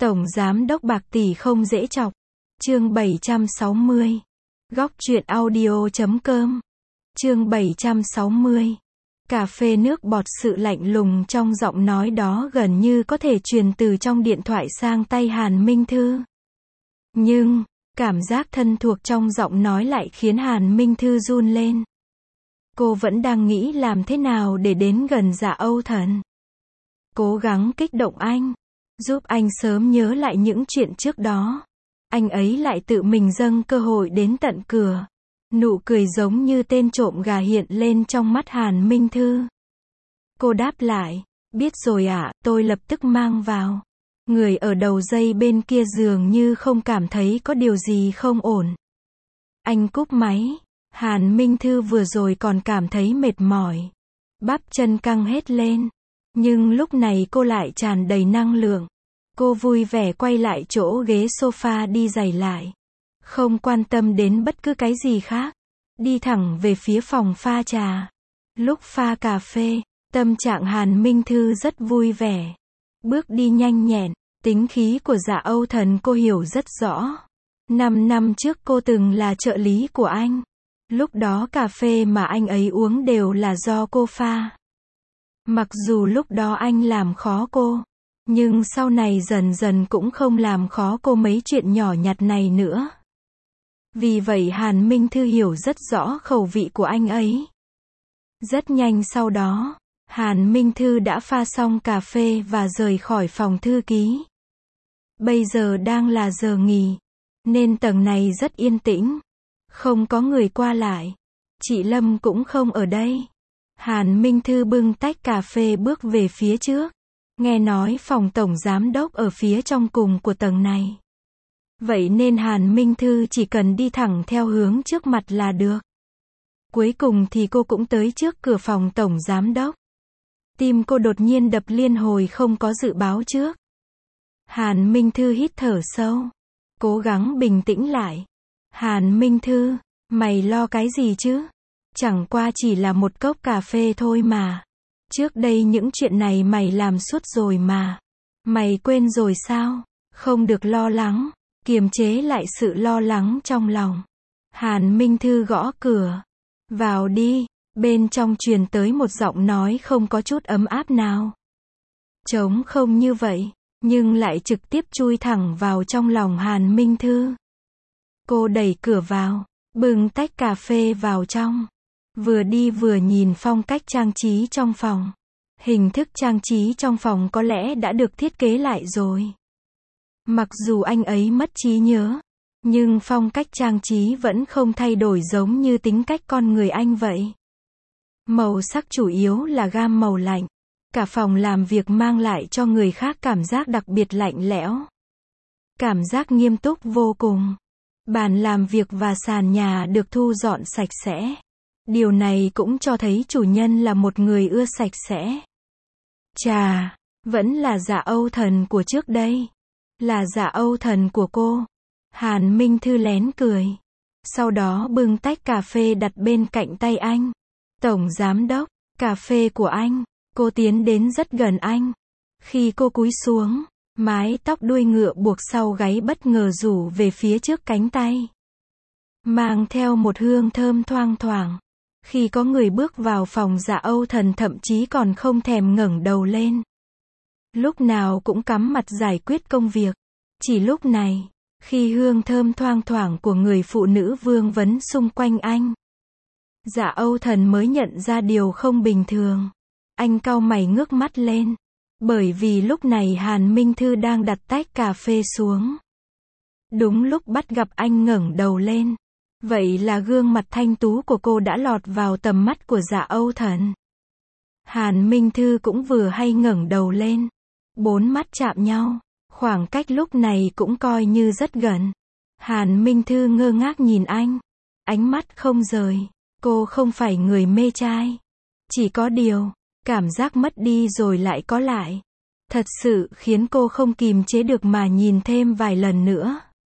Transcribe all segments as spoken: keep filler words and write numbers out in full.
Tổng giám đốc bạc tỷ không dễ chọc. Chương bảy trăm sáu mươi. Góc truyện audio chấm com. Chương bảy trăm sáu mươi. Cà phê nước bọt, sự lạnh lùng trong giọng nói đó gần như có thể truyền từ trong điện thoại sang tay Hàn Minh Thư. Nhưng, cảm giác thân thuộc trong giọng nói lại khiến Hàn Minh Thư run lên. Cô vẫn đang nghĩ làm thế nào để đến gần Dạ Âu Thần. Cố gắng kích động anh, giúp anh sớm nhớ lại những chuyện trước đó. Anh ấy lại tự mình dâng cơ hội đến tận cửa. Nụ cười giống như tên trộm gà hiện lên trong mắt Hàn Minh Thư. Cô đáp lại, biết rồi ạ, tôi lập tức mang vào. Người ở đầu dây bên kia dường như không cảm thấy có điều gì không ổn. Anh cúp máy. Hàn Minh Thư vừa rồi còn cảm thấy mệt mỏi, bắp chân căng hết lên. Nhưng lúc này cô lại tràn đầy năng lượng. Cô vui vẻ quay lại chỗ ghế sofa đi giày lại. Không quan tâm đến bất cứ cái gì khác. Đi thẳng về phía phòng pha trà. Lúc pha cà phê, tâm trạng Hàn Minh Thư rất vui vẻ. Bước đi nhanh nhẹn, tính khí của Dạ Âu Thần cô hiểu rất rõ. Năm năm trước cô từng là trợ lý của anh. Lúc đó cà phê mà anh ấy uống đều là do cô pha. Mặc dù lúc đó anh làm khó cô, nhưng sau này dần dần cũng không làm khó cô mấy chuyện nhỏ nhặt này nữa. Vì vậy Hàn Minh Thư hiểu rất rõ khẩu vị của anh ấy. Rất nhanh sau đó, Hàn Minh Thư đã pha xong cà phê và rời khỏi phòng thư ký. Bây giờ đang là giờ nghỉ, nên tầng này rất yên tĩnh. Không có người qua lại. Chị Lâm cũng không ở đây. Hàn Minh Thư bưng tách cà phê bước về phía trước. Nghe nói phòng tổng giám đốc ở phía trong cùng của tầng này. Vậy nên Hàn Minh Thư chỉ cần đi thẳng theo hướng trước mặt là được. Cuối cùng thì cô cũng tới trước cửa phòng tổng giám đốc. Tim cô đột nhiên đập liên hồi không có dự báo trước. Hàn Minh Thư hít thở sâu. Cố gắng bình tĩnh lại. Hàn Minh Thư, mày lo cái gì chứ? Chẳng qua chỉ là một cốc cà phê thôi mà. Trước đây những chuyện này mày làm suốt rồi mà. Mày quên rồi sao? Không được lo lắng. Kiềm chế lại sự lo lắng trong lòng. Hàn Minh Thư gõ cửa. Vào đi. Bên trong truyền tới một giọng nói không có chút ấm áp nào. Trống không như vậy, nhưng lại trực tiếp chui thẳng vào trong lòng Hàn Minh Thư. Cô đẩy cửa vào, bưng tách cà phê vào trong. Vừa đi vừa nhìn phong cách trang trí trong phòng. Hình thức trang trí trong phòng có lẽ đã được thiết kế lại rồi. Mặc dù anh ấy mất trí nhớ, nhưng phong cách trang trí vẫn không thay đổi giống như tính cách con người anh vậy. Màu sắc chủ yếu là gam màu lạnh. Cả phòng làm việc mang lại cho người khác cảm giác đặc biệt lạnh lẽo. Cảm giác nghiêm túc vô cùng. Bàn làm việc và sàn nhà được thu dọn sạch sẽ. Điều này cũng cho thấy chủ nhân là một người ưa sạch sẽ. Chà, vẫn là Dạ Âu Thần của trước đây. Là Dạ Âu Thần của cô. Hàn Minh Thư lén cười. Sau đó bưng tách cà phê đặt bên cạnh tay anh. Tổng giám đốc, cà phê của anh. Cô tiến đến rất gần anh. Khi cô cúi xuống, mái tóc đuôi ngựa buộc sau gáy bất ngờ rủ về phía trước cánh tay. Mang theo một hương thơm thoang thoảng. Khi có người bước vào phòng Dạ Âu Thần thậm chí còn không thèm ngẩng đầu lên. Lúc nào cũng cắm mặt giải quyết công việc. Chỉ lúc này, khi hương thơm thoang thoảng của người phụ nữ vương vấn xung quanh anh, Dạ Âu Thần mới nhận ra điều không bình thường. Anh cau mày ngước mắt lên. Bởi vì lúc này Hàn Minh Thư đang đặt tách cà phê xuống. Đúng lúc bắt gặp anh ngẩng đầu lên. Vậy là gương mặt thanh tú của cô đã lọt vào tầm mắt của Dạ Âu Thần. Hàn Minh Thư cũng vừa hay ngẩng đầu lên. Bốn mắt chạm nhau. Khoảng cách lúc này cũng coi như rất gần. Hàn Minh Thư ngơ ngác nhìn anh. Ánh mắt không rời. Cô không phải người mê trai. Chỉ có điều, cảm giác mất đi rồi lại có lại. Thật sự khiến cô không kìm chế được mà nhìn thêm vài lần nữa.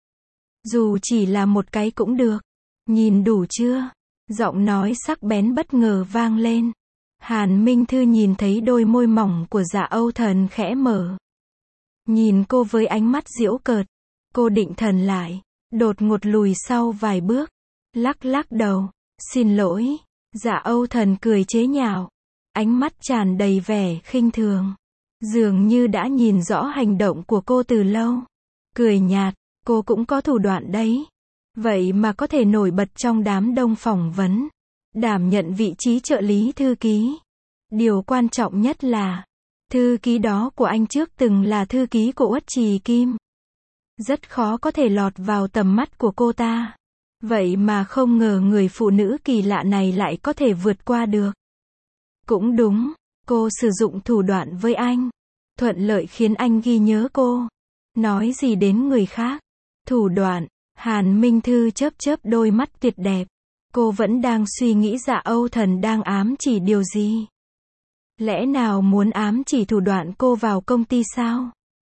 Dù chỉ là một cái cũng được. Nhìn đủ chưa? Giọng nói sắc bén bất ngờ vang lên. Hàn Minh Thư nhìn thấy đôi môi mỏng của Dạ Âu Thần khẽ mở. Nhìn cô với ánh mắt giễu cợt. Cô định thần lại. Đột ngột lùi sau vài bước. Lắc lắc đầu. Xin lỗi. Dạ Âu Thần cười chế nhạo. Ánh mắt tràn đầy vẻ khinh thường. Dường như đã nhìn rõ hành động của cô từ lâu. Cười nhạt. Cô cũng có thủ đoạn đấy. Vậy mà có thể nổi bật trong đám đông phỏng vấn. Đảm nhận vị trí trợ lý thư ký. Điều quan trọng nhất là, thư ký đó của anh trước từng là thư ký của Uất Trì Kim. Rất khó có thể lọt vào tầm mắt của cô ta. Vậy mà không ngờ người phụ nữ kỳ lạ này lại có thể vượt qua được. Cũng đúng, cô sử dụng thủ đoạn với anh. Thuận lợi khiến anh ghi nhớ cô. Nói gì đến người khác. Thủ đoạn, Hàn Minh Thư chớp chớp đôi mắt tuyệt đẹp. Cô vẫn đang suy nghĩ Dạ Âu Thần đang ám chỉ điều gì. Lẽ nào muốn ám chỉ thủ đoạn cô vào công ty sao?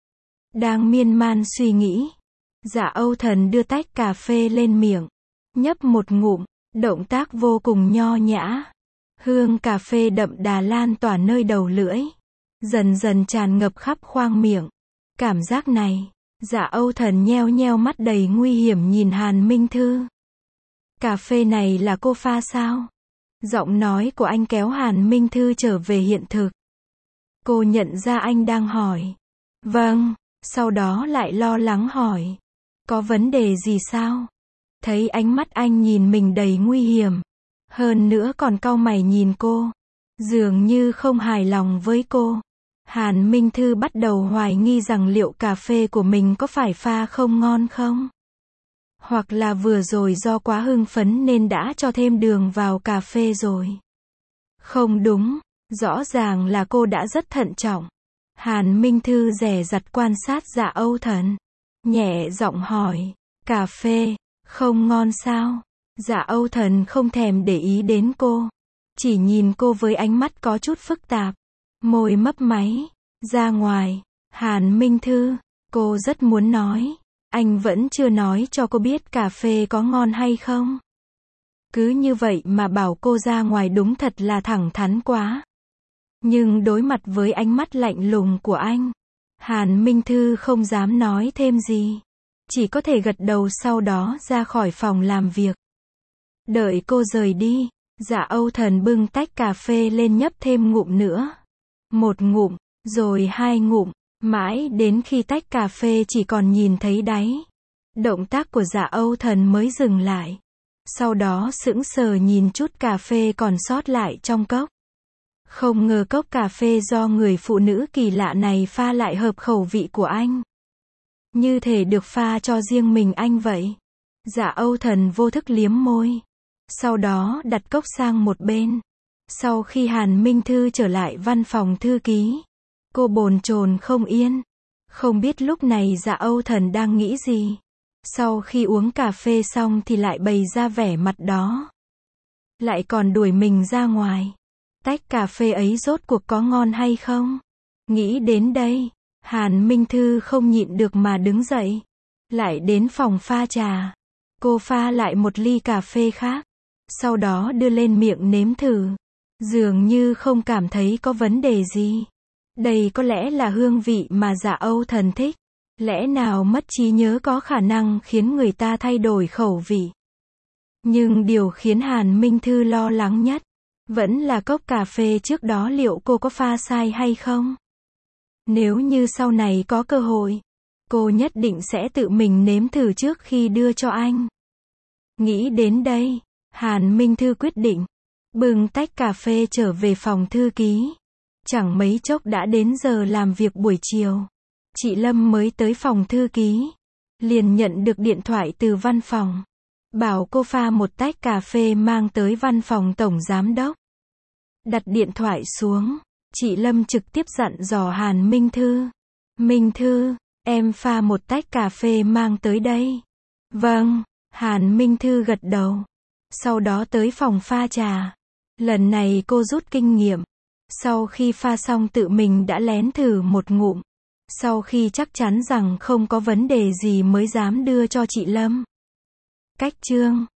Đang miên man suy nghĩ. Dạ Âu Thần đưa tách cà phê lên miệng. Nhấp một ngụm, động tác vô cùng nho nhã. Hương cà phê đậm đà lan tỏa nơi đầu lưỡi. Dần dần tràn ngập khắp khoang miệng. Cảm giác này, Dạ Âu Thần nheo nheo mắt đầy nguy hiểm nhìn Hàn Minh Thư. Cà phê này là cô pha sao? Giọng nói của anh kéo Hàn Minh Thư trở về hiện thực. Cô nhận ra anh đang hỏi. Vâng, sau đó lại lo lắng hỏi. Có vấn đề gì sao? Thấy ánh mắt anh nhìn mình đầy nguy hiểm. Hơn nữa còn cau mày nhìn cô. Dường như không hài lòng với cô. Hàn Minh Thư bắt đầu hoài nghi rằng liệu cà phê của mình có phải pha không ngon không? Hoặc là vừa rồi do quá hưng phấn nên đã cho thêm đường vào cà phê rồi. Không đúng, rõ ràng là cô đã rất thận trọng. Hàn Minh Thư dè dặt quan sát Dạ Âu Thần. Nhẹ giọng hỏi, cà phê, không ngon sao? Dạ Âu Thần không thèm để ý đến cô. Chỉ nhìn cô với ánh mắt có chút phức tạp. Môi mấp máy. Ra ngoài, Hàn Minh Thư, cô rất muốn nói. Anh vẫn chưa nói cho cô biết cà phê có ngon hay không. Cứ như vậy mà bảo cô ra ngoài đúng thật là thẳng thắn quá. Nhưng đối mặt với ánh mắt lạnh lùng của anh, Hàn Minh Thư không dám nói thêm gì. Chỉ có thể gật đầu sau đó ra khỏi phòng làm việc. Đợi cô rời đi, Dạ Âu Thần bưng tách cà phê lên nhấp thêm ngụm nữa. Một ngụm, rồi hai ngụm, mãi đến khi tách cà phê chỉ còn nhìn thấy đáy. Động tác của Dạ Âu Thần mới dừng lại. Sau đó sững sờ nhìn chút cà phê còn sót lại trong cốc. Không ngờ cốc cà phê do người phụ nữ kỳ lạ này pha lại hợp khẩu vị của anh. Như thể được pha cho riêng mình anh vậy. Dạ Âu Thần vô thức liếm môi. Sau đó đặt cốc sang một bên. Sau khi Hàn Minh Thư trở lại văn phòng thư ký, cô bồn chồn không yên. Không biết lúc này Dạ Âu Thần đang nghĩ gì. Sau khi uống cà phê xong thì lại bày ra vẻ mặt đó. Lại còn đuổi mình ra ngoài. Tách cà phê ấy rốt cuộc có ngon hay không? Nghĩ đến đây, Hàn Minh Thư không nhịn được mà đứng dậy. Lại đến phòng pha trà. Cô pha lại một ly cà phê khác. Sau đó đưa lên miệng nếm thử. Dường như không cảm thấy có vấn đề gì. Đây có lẽ là hương vị mà Dạ Âu Thần thích. Lẽ nào mất trí nhớ có khả năng khiến người ta thay đổi khẩu vị. Nhưng điều khiến Hàn Minh Thư lo lắng nhất, vẫn là cốc cà phê trước đó liệu cô có pha sai hay không? Nếu như sau này có cơ hội, cô nhất định sẽ tự mình nếm thử trước khi đưa cho anh. Nghĩ đến đây, Hàn Minh Thư quyết định bưng tách cà phê trở về phòng thư ký. Chẳng mấy chốc đã đến giờ làm việc buổi chiều. Chị Lâm mới tới phòng thư ký. Liền nhận được điện thoại từ văn phòng. Bảo cô pha một tách cà phê mang tới văn phòng tổng giám đốc. Đặt điện thoại xuống, chị Lâm trực tiếp dặn dò Hàn Minh Thư. Minh Thư, em pha một tách cà phê mang tới đây. Vâng, Hàn Minh Thư gật đầu. Sau đó tới phòng pha trà. Lần này cô rút kinh nghiệm. Sau khi pha xong tự mình đã lén thử một ngụm. Sau khi chắc chắn rằng không có vấn đề gì mới dám đưa cho chị Lâm. Cách chương